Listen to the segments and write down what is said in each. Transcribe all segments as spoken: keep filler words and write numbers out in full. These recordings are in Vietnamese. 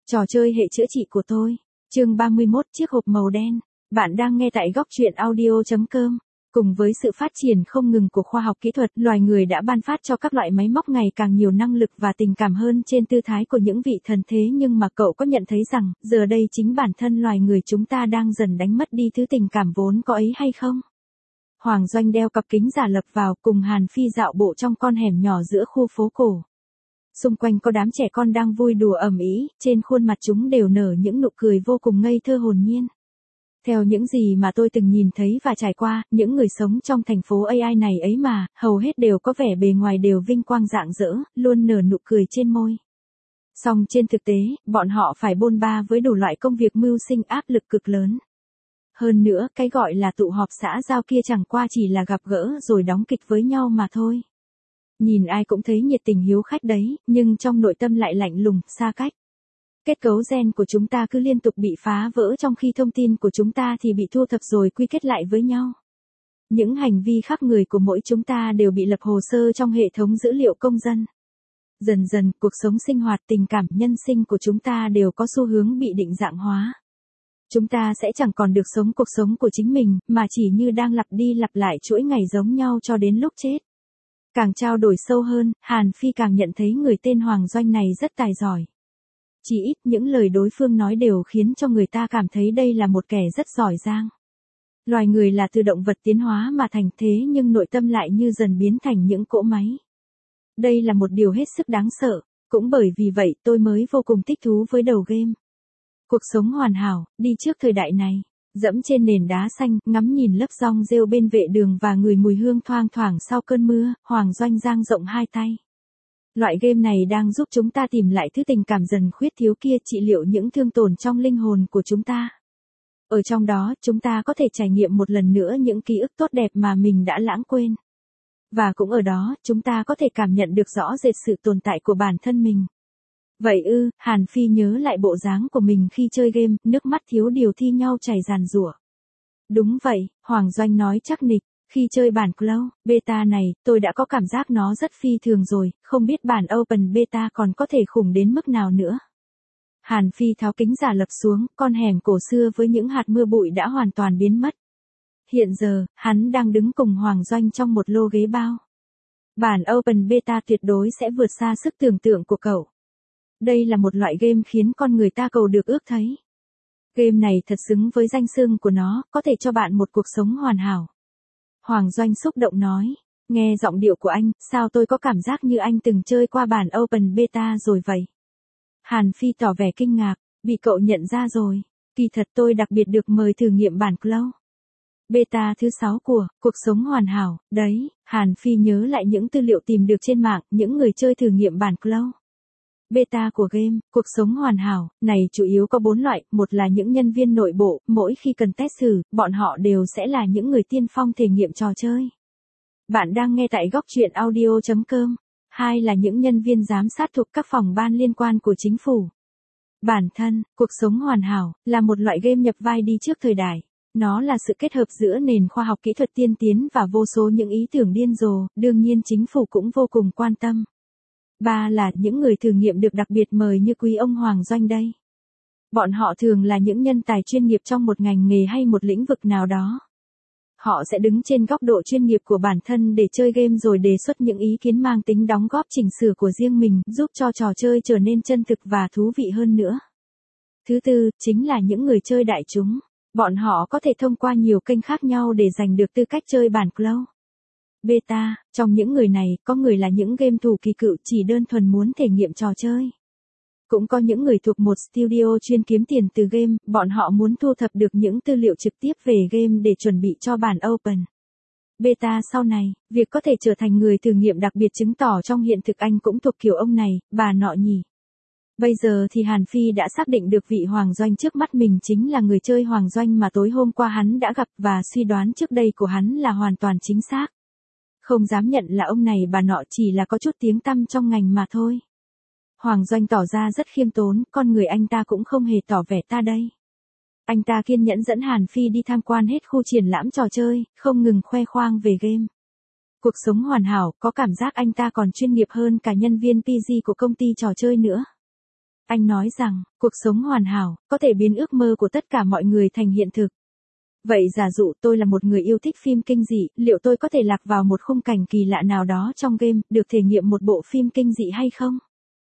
Trò chơi hệ chữa trị của tôi. Chương ba mươi mốt, chiếc hộp màu đen. Bạn đang nghe tại góc truyện audio chấm com. Cùng với sự phát triển không ngừng của khoa học kỹ thuật, loài người đã ban phát cho các loại máy móc ngày càng nhiều năng lực và tình cảm hơn trên tư thái của những vị thần thế, nhưng mà cậu có nhận thấy rằng, giờ đây chính bản thân loài người chúng ta đang dần đánh mất đi thứ tình cảm vốn có ấy hay không? Hoàng Doanh đeo cặp kính giả lập vào, cùng Hàn Phi dạo bộ trong con hẻm nhỏ giữa khu phố cổ. Xung quanh có đám trẻ con đang vui đùa ầm ĩ, trên khuôn mặt chúng đều nở những nụ cười vô cùng ngây thơ hồn nhiên. Theo những gì mà tôi từng nhìn thấy và trải qua, những người sống trong thành phố a i này ấy mà, hầu hết đều có vẻ bề ngoài đều vinh quang rạng rỡ, luôn nở nụ cười trên môi. Song trên thực tế, bọn họ phải bôn ba với đủ loại công việc mưu sinh áp lực cực lớn. Hơn nữa, cái gọi là tụ họp xã giao kia chẳng qua chỉ là gặp gỡ rồi đóng kịch với nhau mà thôi. Nhìn ai cũng thấy nhiệt tình hiếu khách đấy, nhưng trong nội tâm lại lạnh lùng, xa cách. Kết cấu gen của chúng ta cứ liên tục bị phá vỡ, trong khi thông tin của chúng ta thì bị thu thập rồi quy kết lại với nhau. Những hành vi khác người của mỗi chúng ta đều bị lập hồ sơ trong hệ thống dữ liệu công dân. Dần dần, cuộc sống sinh hoạt, tình cảm, nhân sinh của chúng ta đều có xu hướng bị định dạng hóa. Chúng ta sẽ chẳng còn được sống cuộc sống của chính mình, mà chỉ như đang lặp đi lặp lại chuỗi ngày giống nhau cho đến lúc chết. Càng trao đổi sâu hơn, Hàn Phi càng nhận thấy người tên Hoàng Doanh này rất tài giỏi. Chỉ ít những lời đối phương nói đều khiến cho người ta cảm thấy đây là một kẻ rất giỏi giang. Loài người là từ động vật tiến hóa mà thành, thế nhưng nội tâm lại như dần biến thành những cỗ máy. Đây là một điều hết sức đáng sợ, cũng bởi vì vậy tôi mới vô cùng thích thú với đầu game. Cuộc sống hoàn hảo, đi trước thời đại này. Dẫm trên nền đá xanh, ngắm nhìn lớp rong rêu bên vệ đường và ngửi mùi hương thoang thoảng sau cơn mưa, Hoàng Doanh dang rộng hai tay. Loại game này đang giúp chúng ta tìm lại thứ tình cảm dần khuyết thiếu kia, trị liệu những thương tổn trong linh hồn của chúng ta. Ở trong đó, chúng ta có thể trải nghiệm một lần nữa những ký ức tốt đẹp mà mình đã lãng quên. Và cũng ở đó, chúng ta có thể cảm nhận được rõ rệt sự tồn tại của bản thân mình. Vậy ư, Hàn Phi nhớ lại bộ dáng của mình khi chơi game, nước mắt thiếu điều thi nhau chảy ràn rủa. Đúng vậy, Hoàng Doanh nói chắc nịch, khi chơi bản Cloud, Beta này, tôi đã có cảm giác nó rất phi thường rồi, không biết bản Open Beta còn có thể khủng đến mức nào nữa. Hàn Phi tháo kính giả lập xuống, con hẻm cổ xưa với những hạt mưa bụi đã hoàn toàn biến mất. Hiện giờ, hắn đang đứng cùng Hoàng Doanh trong một lô ghế bao. Bản Open Beta tuyệt đối sẽ vượt xa sức tưởng tượng của cậu. Đây là một loại game khiến con người ta cầu được ước thấy. Game này thật xứng với danh xưng của nó, có thể cho bạn một cuộc sống hoàn hảo. Hoàng Doanh xúc động nói, nghe giọng điệu của anh, sao tôi có cảm giác như anh từng chơi qua bản Open Beta rồi vậy? Hàn Phi tỏ vẻ kinh ngạc, bị cậu nhận ra rồi. Kỳ thật tôi đặc biệt được mời thử nghiệm bản Cloud Beta thứ sáu của Cuộc sống hoàn hảo, đấy. Hàn Phi nhớ lại những tư liệu tìm được trên mạng, những người chơi thử nghiệm bản Cloud Beta của game, cuộc sống hoàn hảo, này chủ yếu có bốn loại, một là những nhân viên nội bộ, mỗi khi cần test thử, bọn họ đều sẽ là những người tiên phong thể nghiệm trò chơi. Bạn đang nghe tại góc truyện audio chấm com. Hai là những nhân viên giám sát thuộc các phòng ban liên quan của chính phủ. Bản thân, cuộc sống hoàn hảo, là một loại game nhập vai đi trước thời đại. Nó là sự kết hợp giữa nền khoa học kỹ thuật tiên tiến và vô số những ý tưởng điên rồ, đương nhiên chính phủ cũng vô cùng quan tâm. Ba là những người thử nghiệm được đặc biệt mời như quý ông Hoàng Doanh đây. Bọn họ thường là những nhân tài chuyên nghiệp trong một ngành nghề hay một lĩnh vực nào đó. Họ sẽ đứng trên góc độ chuyên nghiệp của bản thân để chơi game rồi đề xuất những ý kiến mang tính đóng góp chỉnh sửa của riêng mình, giúp cho trò chơi trở nên chân thực và thú vị hơn nữa. Thứ tư, chính là những người chơi đại chúng. Bọn họ có thể thông qua nhiều kênh khác nhau để giành được tư cách chơi bản Cloud Beta. Trong những người này, có người là những game thủ kỳ cựu chỉ đơn thuần muốn thể nghiệm trò chơi. Cũng có những người thuộc một studio chuyên kiếm tiền từ game, bọn họ muốn thu thập được những tư liệu trực tiếp về game để chuẩn bị cho bản Open Beta sau này. Việc có thể trở thành người thử nghiệm đặc biệt chứng tỏ trong hiện thực anh cũng thuộc kiểu ông này, bà nọ nhỉ. Bây giờ thì Hàn Phi đã xác định được vị Hoàng Doanh trước mắt mình chính là người chơi Hoàng Doanh mà tối hôm qua hắn đã gặp, và suy đoán trước đây của hắn là hoàn toàn chính xác. Không dám nhận là ông này bà nọ chỉ là có chút tiếng tăm trong ngành mà thôi. Hoàng Doanh tỏ ra rất khiêm tốn, con người anh ta cũng không hề tỏ vẻ ta đây. Anh ta kiên nhẫn dẫn Hàn Phi đi tham quan hết khu triển lãm trò chơi, không ngừng khoe khoang về game. Cuộc sống hoàn hảo, có cảm giác anh ta còn chuyên nghiệp hơn cả nhân viên pê giê của công ty trò chơi nữa. Anh nói rằng, cuộc sống hoàn hảo, có thể biến ước mơ của tất cả mọi người thành hiện thực. Vậy giả dụ tôi là một người yêu thích phim kinh dị, liệu tôi có thể lạc vào một khung cảnh kỳ lạ nào đó trong game, được thể nghiệm một bộ phim kinh dị hay không?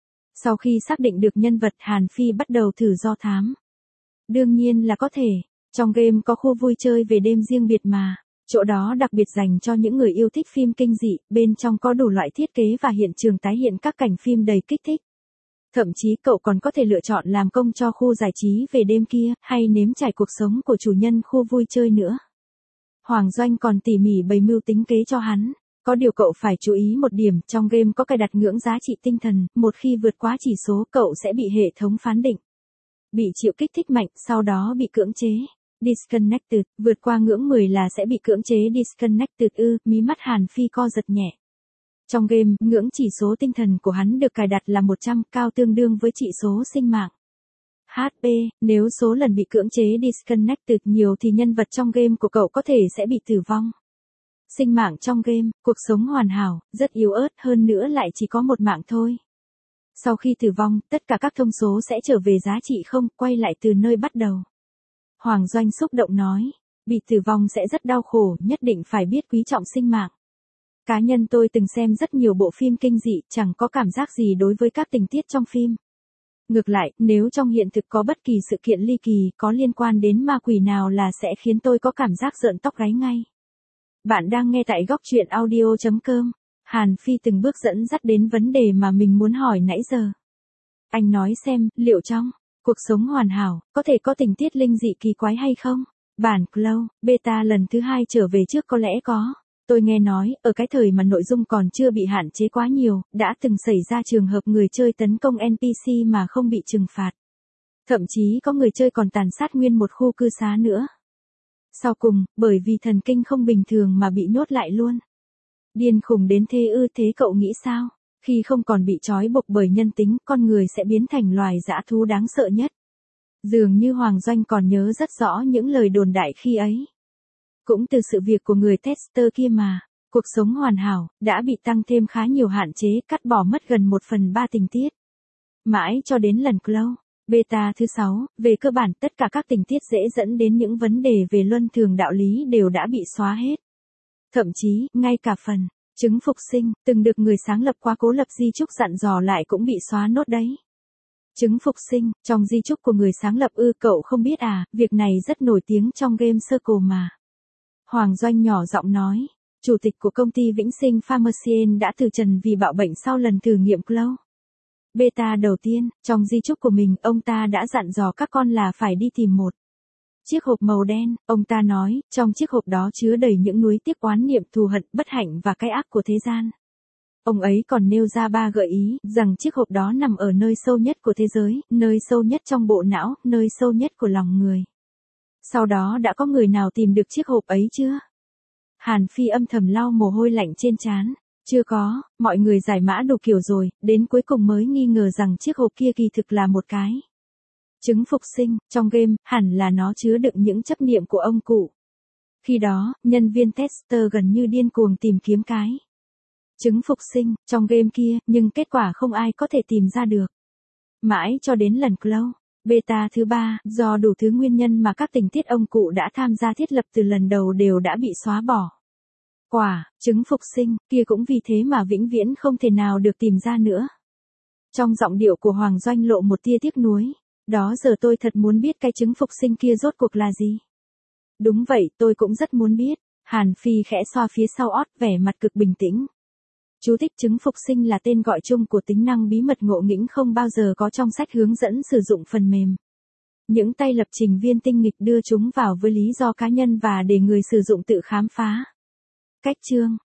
Sau khi xác định được nhân vật, Hàn Phi bắt đầu thử do thám. Đương nhiên là có thể, trong game có khu vui chơi về đêm riêng biệt mà. Chỗ đó đặc biệt dành cho những người yêu thích phim kinh dị, bên trong có đủ loại thiết kế và hiện trường tái hiện các cảnh phim đầy kích thích. Thậm chí cậu còn có thể lựa chọn làm công cho khu giải trí về đêm kia, hay nếm trải cuộc sống của chủ nhân khu vui chơi nữa. Hoàng Doanh còn tỉ mỉ bày mưu tính kế cho hắn. Có điều cậu phải chú ý một điểm, trong game có cài đặt ngưỡng giá trị tinh thần, một khi vượt quá chỉ số cậu sẽ bị hệ thống phán định. Bị chịu kích thích mạnh, sau đó bị cưỡng chế. Disconnected, vượt qua ngưỡng mười là sẽ bị cưỡng chế disconnected ư, mí mắt Hàn Phi co giật nhẹ. Trong game, ngưỡng chỉ số tinh thần của hắn được cài đặt là một trăm, cao tương đương với chỉ số sinh mạng. hát pê, nếu số lần bị cưỡng chế disconnected nhiều thì nhân vật trong game của cậu có thể sẽ bị tử vong. Sinh mạng trong game, cuộc sống hoàn hảo, rất yếu ớt, hơn nữa lại chỉ có một mạng thôi. Sau khi tử vong, tất cả các thông số sẽ trở về giá trị không, quay lại từ nơi bắt đầu. Hoàng Doanh xúc động nói, bị tử vong sẽ rất đau khổ, nhất định phải biết quý trọng sinh mạng. Cá nhân tôi từng xem rất nhiều bộ phim kinh dị, chẳng có cảm giác gì đối với các tình tiết trong phim. Ngược lại, nếu trong hiện thực có bất kỳ sự kiện ly kỳ có liên quan đến ma quỷ nào là sẽ khiến tôi có cảm giác rợn tóc gáy ngay. Bạn đang nghe tại góc truyện audio chấm com. Hàn Phi từng bước dẫn dắt đến vấn đề mà mình muốn hỏi nãy giờ. Anh nói xem, liệu trong cuộc sống hoàn hảo, có thể có tình tiết linh dị kỳ quái hay không? Bản Clow, beta lần thứ hai trở về trước có lẽ có. Tôi nghe nói, ở cái thời mà nội dung còn chưa bị hạn chế quá nhiều, đã từng xảy ra trường hợp người chơi tấn công en pê xê mà không bị trừng phạt. Thậm chí có người chơi còn tàn sát nguyên một khu cư xá nữa. Sau cùng, bởi vì thần kinh không bình thường mà bị nhốt lại luôn. Điên khùng đến thế ư, thế cậu nghĩ sao? Khi không còn bị trói buộc bởi nhân tính, con người sẽ biến thành loài dã thú đáng sợ nhất. Dường như Hoàng Doanh còn nhớ rất rõ những lời đồn đại khi ấy. Cũng từ sự việc của người tester kia mà, cuộc sống hoàn hảo, đã bị tăng thêm khá nhiều hạn chế, cắt bỏ mất gần một phần ba tình tiết. Mãi cho đến lần Clow, beta thứ sáu, về cơ bản tất cả các tình tiết dễ dẫn đến những vấn đề về luân thường đạo lý đều đã bị xóa hết. Thậm chí, ngay cả phần chứng phục sinh, từng được người sáng lập quá cố lập di chúc dặn dò lại cũng bị xóa nốt đấy. Chứng phục sinh, trong di chúc của người sáng lập ư, cậu không biết à, việc này rất nổi tiếng trong game Circle mà. Hoàng Doanh nhỏ giọng nói, chủ tịch của công ty Vĩnh Sinh Pharmacien đã từ trần vì bạo bệnh sau lần thử nghiệm Clow. Beta đầu tiên, trong di chúc của mình, ông ta đã dặn dò các con là phải đi tìm một chiếc hộp màu đen, ông ta nói, trong chiếc hộp đó chứa đầy những nuối tiếc oán niệm thù hận, bất hạnh và cái ác của thế gian. Ông ấy còn nêu ra ba gợi ý, rằng chiếc hộp đó nằm ở nơi sâu nhất của thế giới, nơi sâu nhất trong bộ não, nơi sâu nhất của lòng người. Sau đó đã có người nào tìm được chiếc hộp ấy chưa? Hàn Phi âm thầm lau mồ hôi lạnh trên trán. Chưa có, mọi người giải mã đủ kiểu rồi, đến cuối cùng mới nghi ngờ rằng chiếc hộp kia kỳ thực là một cái chứng phục sinh, trong game, hẳn là nó chứa đựng những chấp niệm của ông cụ. Khi đó, nhân viên tester gần như điên cuồng tìm kiếm cái chứng phục sinh, trong game kia, nhưng kết quả không ai có thể tìm ra được. Mãi cho đến lần Clow, beta thứ ba, do đủ thứ nguyên nhân mà các tình tiết ông cụ đã tham gia thiết lập từ lần đầu đều đã bị xóa bỏ. Quả, chứng phục sinh, kia cũng vì thế mà vĩnh viễn không thể nào được tìm ra nữa. Trong giọng điệu của Hoàng Doanh lộ một tia tiếc nuối. Đó giờ tôi thật muốn biết cái chứng phục sinh kia rốt cuộc là gì. Đúng vậy, tôi cũng rất muốn biết. Hàn Phi khẽ xoa phía sau ót, vẻ mặt cực bình tĩnh. Chú thích: chứng phục sinh là tên gọi chung của tính năng bí mật ngộ nghĩnh không bao giờ có trong sách hướng dẫn sử dụng phần mềm. Những tay lập trình viên tinh nghịch đưa chúng vào với lý do cá nhân và để người sử dụng tự khám phá. Cách chương